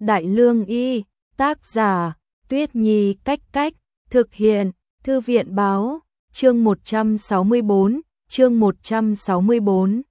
Đại Lương Y, tác giả, Tuyết Nhi Cách Cách, thực hiện, Thư viện Báo, chương 164.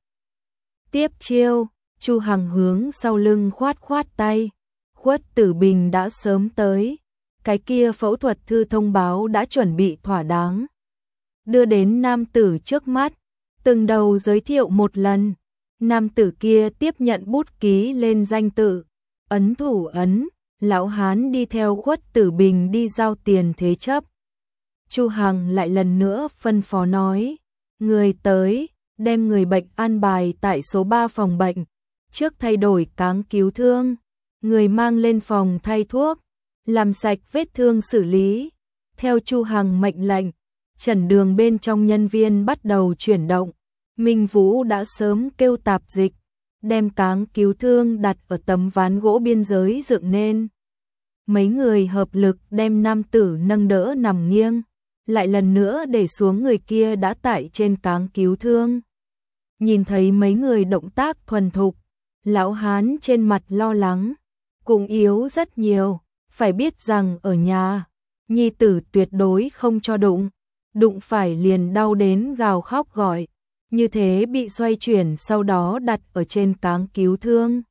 Tiếp chiêu, Chu Hằng hướng sau lưng khoát khoát tay, Khuất Tử Bình đã sớm tới, cái kia phẫu thuật thư thông báo đã chuẩn bị thỏa đáng. Đưa đến nam tử trước mắt, từng đầu giới thiệu một lần, nam tử kia tiếp nhận bút ký lên danh tự, ấn thủ ấn, lão hán đi theo Khuất Tử Bình đi giao tiền thế chấp. Chu Hằng lại lần nữa phân phó nói, người tới, đem người bệnh an bài tại số 3 phòng bệnh, trước thay đổi cáng cứu thương, người mang lên phòng thay thuốc, làm sạch vết thương xử lý. Theo Chu Hằng mệnh lệnh, trần đường bên trong nhân viên bắt đầu chuyển động, Minh Vũ đã sớm kêu tạp dịch, đem cáng cứu thương đặt ở tấm ván gỗ biên giới dựng nên. Mấy người hợp lực đem nam tử nâng đỡ nằm nghiêng, lại lần nữa để xuống người kia đã tại trên cáng cứu thương. Nhìn thấy mấy người động tác thuần thục, lão hán trên mặt lo lắng, cũng yếu rất nhiều, phải biết rằng ở nhà, nhi tử tuyệt đối không cho đụng phải liền đau đến gào khóc gọi, như thế bị xoay chuyển sau đó đặt ở trên cáng cứu thương.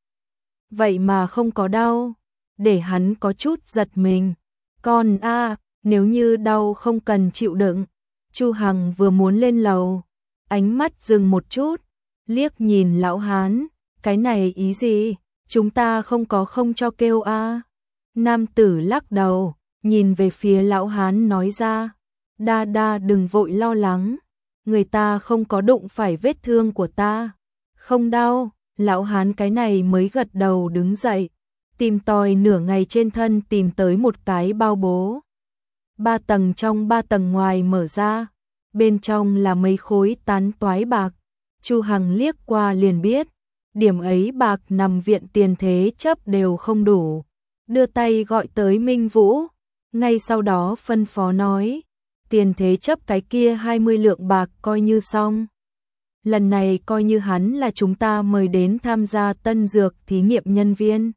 Vậy mà không có đau, để hắn có chút giật mình. Con nếu như đau không cần chịu đựng. Chu Hằng vừa muốn lên lầu, ánh mắt dừng một chút, liếc nhìn lão hán, cái này ý gì, chúng ta không cho kêu Nam tử lắc đầu, nhìn về phía lão hán nói ra, đa đừng vội lo lắng, người ta không có đụng phải vết thương của ta, không đau. Lão hán cái này mới gật đầu đứng dậy, tìm tòi nửa ngày trên thân tìm tới một cái bao bố. 3 tầng trong 3 tầng ngoài mở ra, bên trong là mấy khối tán toái bạc. Chu Hằng liếc qua liền biết, điểm ấy bạc nằm viện tiền thế chấp đều không đủ. Đưa tay gọi tới Minh Vũ, ngay sau đó phân phó nói, tiền thế chấp cái kia 20 lượng bạc coi như xong. Lần này coi như hắn là chúng ta mời đến tham gia tân dược thí nghiệm nhân viên.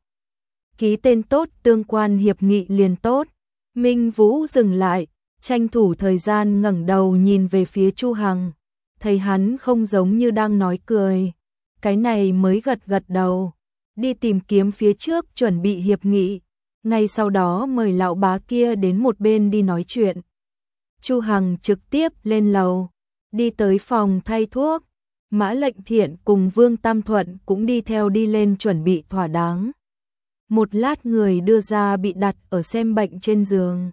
Ký tên tốt tương quan hiệp nghị liền tốt. Minh Vũ dừng lại, tranh thủ thời gian ngẩng đầu nhìn về phía Chu Hằng, thấy hắn không giống như đang nói cười, cái này mới gật đầu, đi tìm kiếm phía trước chuẩn bị hiệp nghị, ngay sau đó mời lão bá kia đến một bên đi nói chuyện. Chu Hằng trực tiếp lên lầu, đi tới phòng thay thuốc, Mã Lệnh Thiện cùng Vương Tam Thuận cũng đi theo đi lên chuẩn bị thỏa đáng. Một lát người đưa ra bị đặt ở xem bệnh trên giường.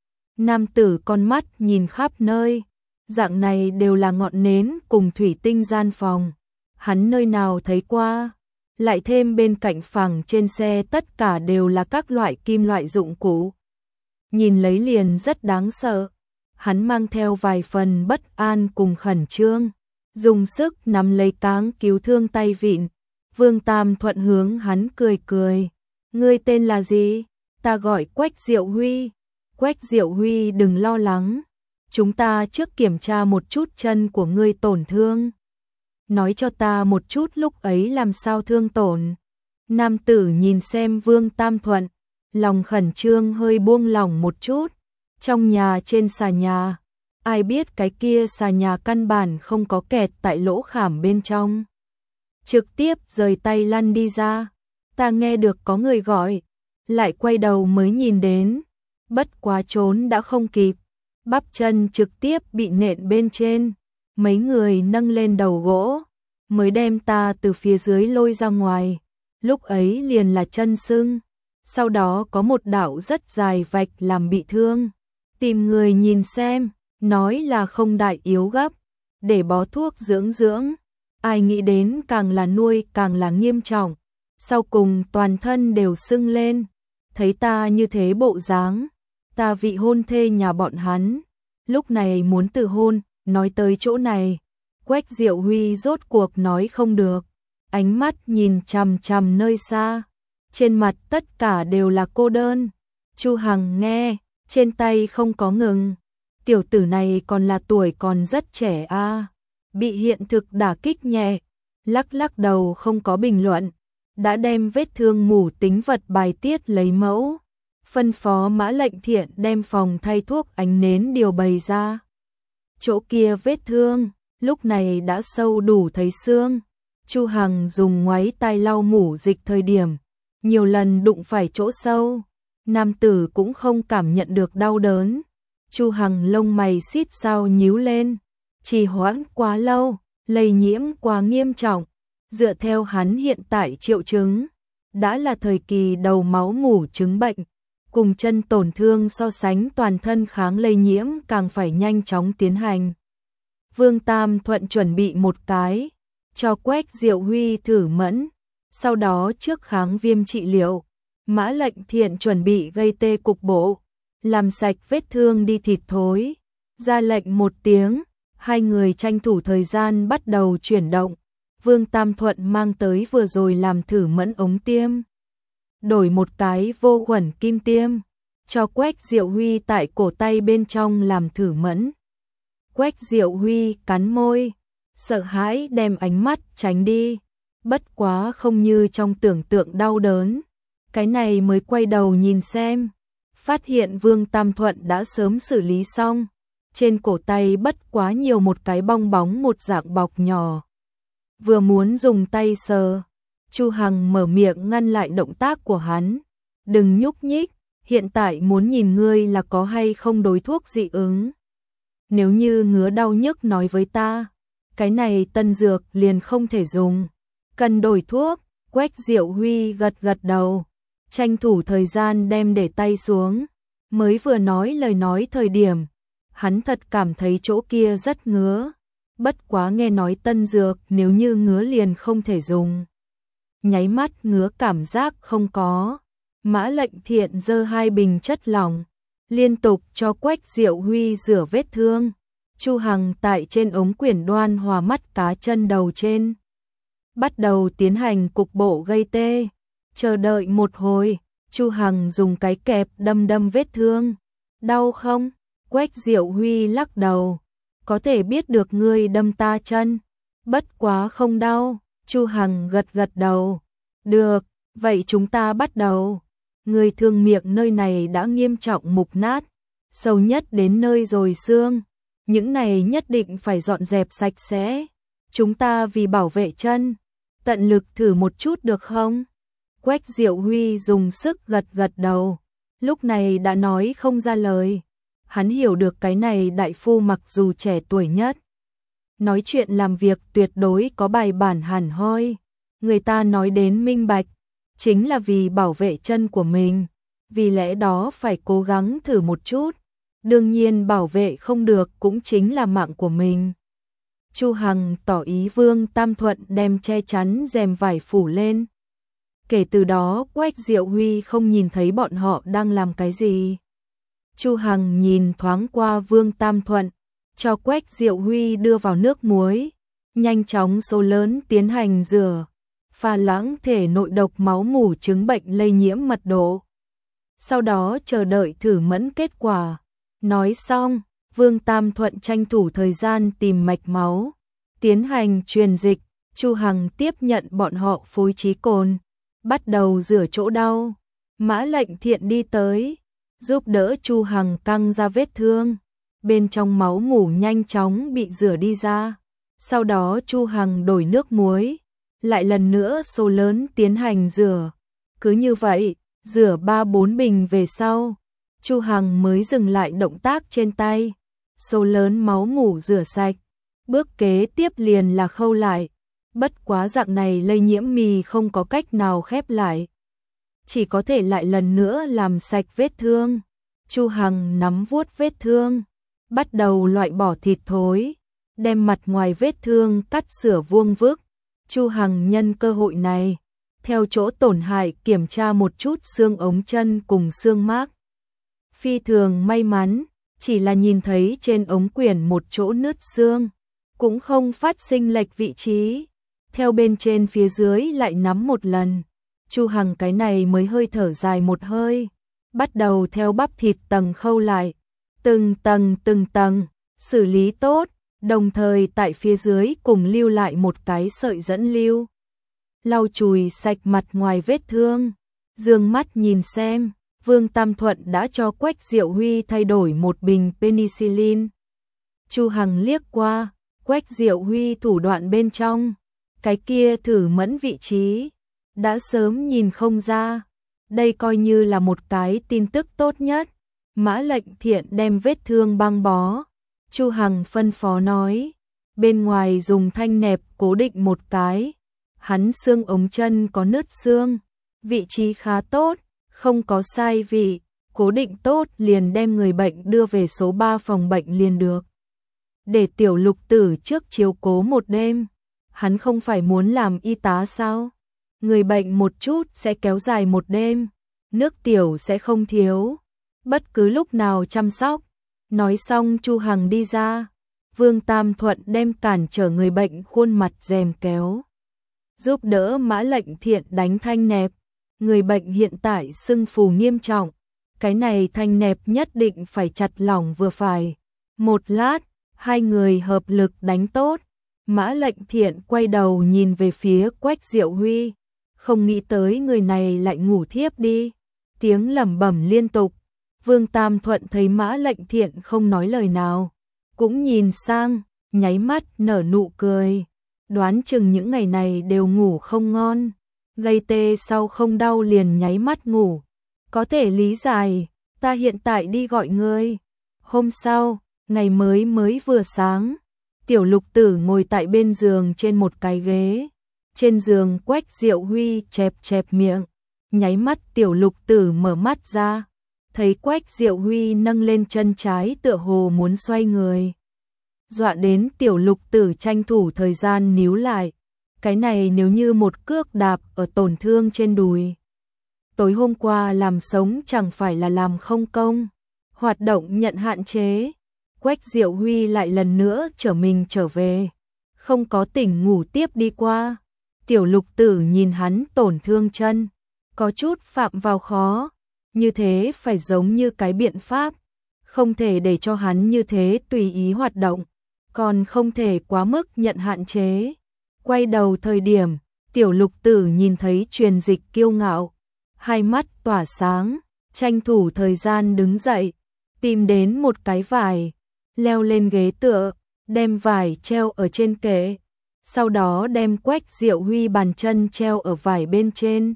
Nam tử con mắt nhìn khắp nơi, dạng này đều là ngọn nến cùng thủy tinh gian phòng. Hắn nơi nào thấy qua, lại thêm bên cạnh phẳng trên xe tất cả đều là các loại kim loại dụng cụ. Nhìn lấy liền rất đáng sợ, hắn mang theo vài phần bất an cùng khẩn trương, dùng sức nắm lấy cáng cứu thương tay vịn. Vương Tam Thuận hướng hắn cười. Ngươi tên là gì? Ta gọi Quách Diệu Huy. Quách Diệu Huy đừng lo lắng, chúng ta trước kiểm tra một chút chân của ngươi tổn thương. Nói cho ta một chút lúc ấy làm sao thương tổn. Nam tử nhìn xem Vương Tam Thuận, lòng khẩn trương hơi buông lỏng một chút. Trong nhà trên xà nhà, ai biết cái kia xà nhà căn bản không có kẹt tại lỗ khảm bên trong. Trực tiếp rời tay lăn đi ra. Ta nghe được có người gọi, lại quay đầu mới nhìn đến, bất quá trốn đã không kịp, bắp chân trực tiếp bị nện bên trên, mấy người nâng lên đầu gỗ, mới đem ta từ phía dưới lôi ra ngoài, lúc ấy liền là chân sưng, sau đó có một đạo rất dài vạch làm bị thương, tìm người nhìn xem, nói là không đại yếu gấp, để bó thuốc dưỡng, ai nghĩ đến càng là nuôi càng là nghiêm trọng. Sau cùng toàn thân đều sưng lên, thấy ta như thế bộ dáng, ta vị hôn thê nhà bọn hắn, lúc này muốn từ hôn, nói tới chỗ này, Quách Diệu Huy rốt cuộc nói không được, ánh mắt nhìn chằm nơi xa, trên mặt tất cả đều là cô đơn. Chu Hằng nghe, trên tay không có ngừng, tiểu tử này còn là tuổi còn rất trẻ bị hiện thực đả kích nhẹ, lắc đầu không có bình luận. đã đem vết thương mủ tính vật bài tiết lấy mẫu, phân phó Mã Lệnh Thiện đem phòng thay thuốc ánh nến điều bày ra. Chỗ kia vết thương, lúc này đã sâu đủ thấy xương. Chu Hằng dùng ngoáy tay lau mủ dịch thời điểm, nhiều lần đụng phải chỗ sâu, nam tử cũng không cảm nhận được đau đớn. Chu Hằng lông mày xít sao nhíu lên, trì hoãn quá lâu, lây nhiễm quá nghiêm trọng, dựa theo hắn hiện tại triệu chứng, đã là thời kỳ đầu máu mủ chứng bệnh, cùng chân tổn thương so sánh toàn thân kháng lây nhiễm càng phải nhanh chóng tiến hành. Vương Tam Thuận chuẩn bị một cái, cho Quách Diệu Huy thử mẫn, sau đó trước kháng viêm trị liệu, Mã Lệnh Thiện chuẩn bị gây tê cục bộ, làm sạch vết thương đi thịt thối, ra lệnh một tiếng, hai người tranh thủ thời gian bắt đầu chuyển động. Vương Tam Thuận mang tới vừa rồi làm thử mẫn ống tiêm, đổi một cái vô khuẩn kim tiêm, cho Quách Diệu Huy tại cổ tay bên trong làm thử mẫn. Quách Diệu Huy cắn môi, sợ hãi đem ánh mắt tránh đi, bất quá không như trong tưởng tượng đau đớn, cái này mới quay đầu nhìn xem, phát hiện Vương Tam Thuận đã sớm xử lý xong, trên cổ tay bất quá nhiều một cái bong bóng một dạng bọc nhỏ. Vừa muốn dùng tay sờ, Chu Hằng mở miệng ngăn lại động tác của hắn, đừng nhúc nhích, hiện tại muốn nhìn ngươi là có hay không đối thuốc dị ứng. Nếu như ngứa đau nhức nói với ta, cái này tân dược liền không thể dùng, cần đổi thuốc. Quách Diệu Huy gật gật đầu, tranh thủ thời gian đem để tay xuống, mới vừa nói lời nói thời điểm, hắn thật cảm thấy chỗ kia rất ngứa, bất quá nghe nói tân dược nếu như ngứa liền không thể dùng. Nháy mắt ngứa cảm giác không có, Mã Lệnh Thiện giơ hai bình chất lỏng, liên tục cho Quách Diệu Huy rửa vết thương. Chu Hằng tại trên ống quyển đoan hòa mắt cá chân đầu trên, bắt đầu tiến hành cục bộ gây tê. Chờ đợi một hồi, Chu Hằng dùng cái kẹp đâm vết thương. Đau không? Quách Diệu Huy lắc đầu. Có thể biết được ngươi đâm ta chân, bất quá không đau. Chu Hằng gật đầu. Được, vậy chúng ta bắt đầu. Người thương miệng nơi này đã nghiêm trọng mục nát, sâu nhất đến nơi rồi xương. Những này nhất định phải dọn dẹp sạch sẽ. Chúng ta vì bảo vệ chân, tận lực thử một chút được không? Quách Diệu Huy dùng sức gật đầu, lúc này đã nói không ra lời. Hắn hiểu được cái này đại phu mặc dù trẻ tuổi nhất, nói chuyện làm việc tuyệt đối có bài bản hẳn hoi. Người ta nói đến minh bạch, chính là vì bảo vệ chân của mình, vì lẽ đó phải cố gắng thử một chút. Đương nhiên bảo vệ không được cũng chính là mạng của mình. Chu Hằng tỏ ý Vương Tam Thuận đem che chắn rèm vải phủ lên. Kể từ đó Quách Diệu Huy không nhìn thấy bọn họ đang làm cái gì. Chu Hằng nhìn thoáng qua Vương Tam Thuận, cho Quách Diệu Huy đưa vào nước muối, nhanh chóng số lớn tiến hành rửa, pha loãng thể nội độc máu mủ chứng bệnh lây nhiễm mật độ. Sau đó chờ đợi thử mẫn kết quả. Nói xong, Vương Tam Thuận tranh thủ thời gian tìm mạch máu, tiến hành truyền dịch. Chu Hằng tiếp nhận bọn họ phối trí cồn, bắt đầu rửa chỗ đau. Mã Lệnh Thiện đi tới, giúp đỡ Chu Hằng căng ra vết thương, bên trong máu mủ nhanh chóng bị rửa đi ra. Sau đó Chu Hằng đổi nước muối, lại lần nữa số lớn tiến hành rửa. Cứ như vậy, rửa 3-4 bình về sau, Chu Hằng mới dừng lại động tác trên tay. Số lớn máu mủ rửa sạch, bước kế tiếp liền là khâu lại. Bất quá dạng này lây nhiễm mì không có cách nào khép lại, chỉ có thể lại lần nữa làm sạch vết thương. Chu Hằng nắm vuốt vết thương, bắt đầu loại bỏ thịt thối, đem mặt ngoài vết thương cắt sửa vuông vức. Chu Hằng nhân cơ hội này, theo chỗ tổn hại kiểm tra một chút xương ống chân cùng xương mác. Phi thường may mắn, chỉ là nhìn thấy trên ống quyển một chỗ nứt xương, cũng không phát sinh lệch vị trí. Theo bên trên phía dưới lại nắm một lần, Chu Hằng cái này mới hơi thở dài một hơi, bắt đầu theo bắp thịt tầng khâu lại, từng tầng, xử lý tốt, đồng thời tại phía dưới cùng lưu lại một cái sợi dẫn lưu. lau chùi sạch mặt ngoài vết thương, dương mắt nhìn xem, Vương Tam Thuận đã cho Quách Diệu Huy thay đổi một bình penicillin. Chu Hằng liếc qua, Quách Diệu Huy thủ đoạn bên trong, cái kia thử mẫn vị trí, đã sớm nhìn không ra. Đây coi như là một cái tin tức tốt nhất. Mã Lệnh Thiện đem vết thương băng bó. Chu Hằng phân phó nói, bên ngoài dùng thanh nẹp cố định một cái. Hắn xương ống chân có nứt xương, vị trí khá tốt, không có sai vị, cố định tốt liền đem người bệnh đưa về số 3 phòng bệnh liền được. Để Tiểu Lục Tử trước chiếu cố một đêm, hắn không phải muốn làm y tá sao? Người bệnh một chút sẽ kéo dài một đêm, nước tiểu sẽ không thiếu, bất cứ lúc nào chăm sóc. Nói xong Chu Hằng đi ra, Vương Tam Thuận đem cản trở người bệnh khuôn mặt rèm kéo, giúp đỡ Mã Lệnh Thiện đánh thanh nẹp. Người bệnh hiện tại sưng phù nghiêm trọng, cái này thanh nẹp nhất định phải chặt lỏng vừa phải. Một lát, hai người hợp lực đánh tốt. Mã Lệnh Thiện quay đầu nhìn về phía Quách Diệu Huy, không nghĩ tới người này lại ngủ thiếp đi, tiếng lẩm bẩm liên tục. Vương Tam Thuận thấy Mã Lệnh Thiện không nói lời nào, cũng nhìn sang, nháy mắt nở nụ cười, đoán chừng những ngày này đều ngủ không ngon, gây tê sau không đau liền nháy mắt ngủ, có thể lý giải, ta hiện tại đi gọi ngươi. Hôm sau, ngày mới vừa sáng, Tiểu Lục Tử ngồi tại bên giường trên một cái ghế, trên giường Quách Diệu Huy chẹp miệng, nháy mắt Tiểu Lục Tử mở mắt ra, thấy Quách Diệu Huy nâng lên chân trái tựa hồ muốn xoay người. Dọa đến Tiểu Lục Tử tranh thủ thời gian níu lại, cái này nếu như một cước đạp ở tổn thương trên đùi. Tối hôm qua làm sống chẳng phải là làm không công, hoạt động nhận hạn chế. Quách Diệu Huy lại lần nữa trở về, không có tỉnh ngủ tiếp đi qua. Tiểu Lục Tử nhìn hắn tổn thương chân, có chút phạm vào khó, như thế phải giống như cái biện pháp, không thể để cho hắn như thế tùy ý hoạt động, còn không thể quá mức nhận hạn chế. Quay đầu thời điểm, Tiểu Lục Tử nhìn thấy Truyền Dịch kiêu ngạo, hai mắt tỏa sáng, tranh thủ thời gian đứng dậy, tìm đến một cái vải, leo lên ghế tựa, đem vải treo ở trên kệ, sau đó đem Quách Diệu Huy bàn chân treo ở vải bên trên.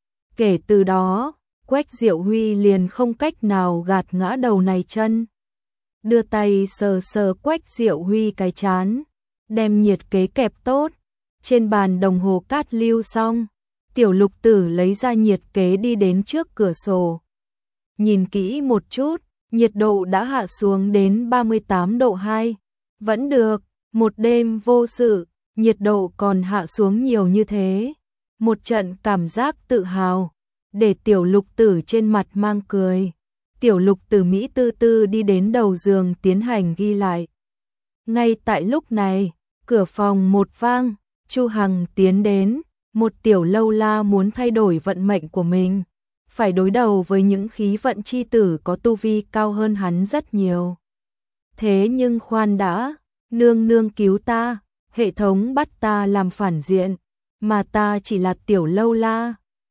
Kể từ đó, Quách Diệu Huy liền không cách nào gạt ngã đầu này chân. Đưa tay sờ Quách Diệu Huy cái trán, đem nhiệt kế kẹp tốt, trên bàn đồng hồ cát lưu xong, Tiểu Lục Tử lấy ra nhiệt kế đi đến trước cửa sổ. Nhìn kỹ một chút, nhiệt độ đã hạ xuống đến 38 độ 2, vẫn được, một đêm vô sự, nhiệt độ còn hạ xuống nhiều như thế. Một trận cảm giác tự hào, để Tiểu Lục Tử trên mặt mang cười. Tiểu Lục Tử Mỹ tư tư đi đến đầu giường tiến hành ghi lại. Ngay tại lúc này, cửa phòng một vang, Chu Hằng tiến đến, một tiểu lâu la muốn thay đổi vận mệnh của mình, phải đối đầu với những khí vận chi tử có tu vi cao hơn hắn rất nhiều. Thế nhưng khoan đã, nương nương cứu ta, hệ thống bắt ta làm phản diện, mà ta chỉ là tiểu lâu la,